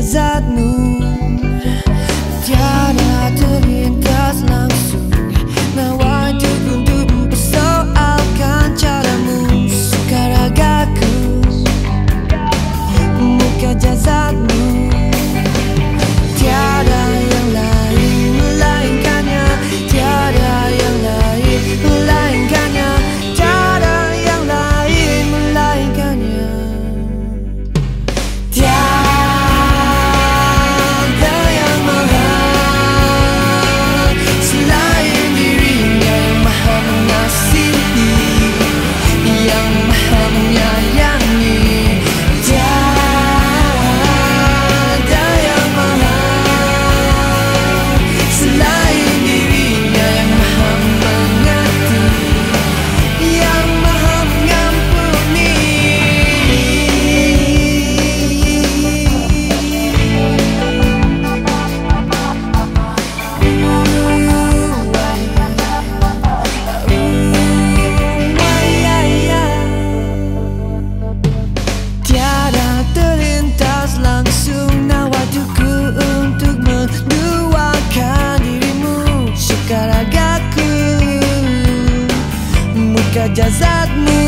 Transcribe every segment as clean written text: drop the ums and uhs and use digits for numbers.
mukjizatmu tiada terlintas langsung. Nawa untuk mempersoalkan caramu, sekaragaku mukjizatmu. Tiada yang lain melainkannya, tiada yang lain melainkannya, tiada yang lain melainkannya. Tiada yang maha selain dirinya, yang maha mengasihi, yang maha menyayangi. Tiada yang maha selain dirinya, yang maha mengerti, yang maha mengampuni. Tiada terlintas langsung nawaduku untuk menduakan dirimu, sekaragaku mukjizatmu.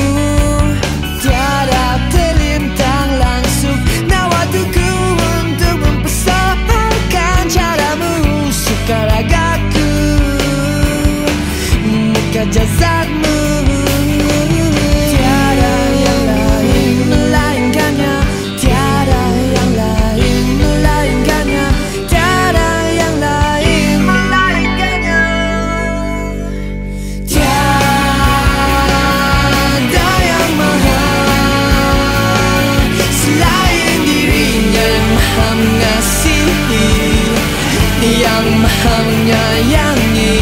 Tiada terlintang langsung nawaduku untuk mempersoalkan caramu, sekaragaku mukjizatmu. Tiada yang lain melainkannya, tiada yang lain melainkannya, tiada yang lain melainkannya. Tiada yang maha selain dirinya, yang maha mengasihi, yang maha menyayangi.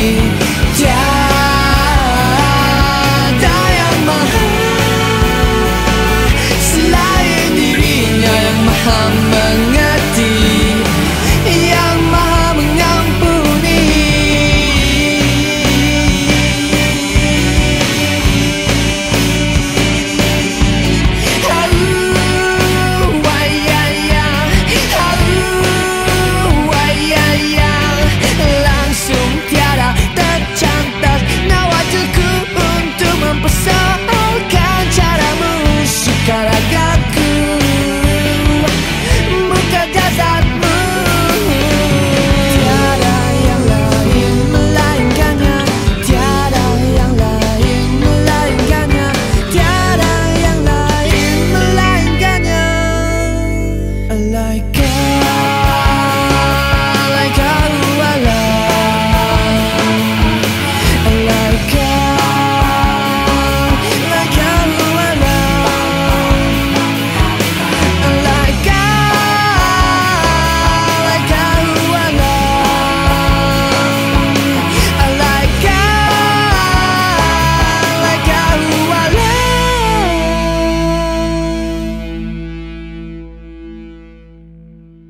Tiada yang maha selain dirinya, yang maha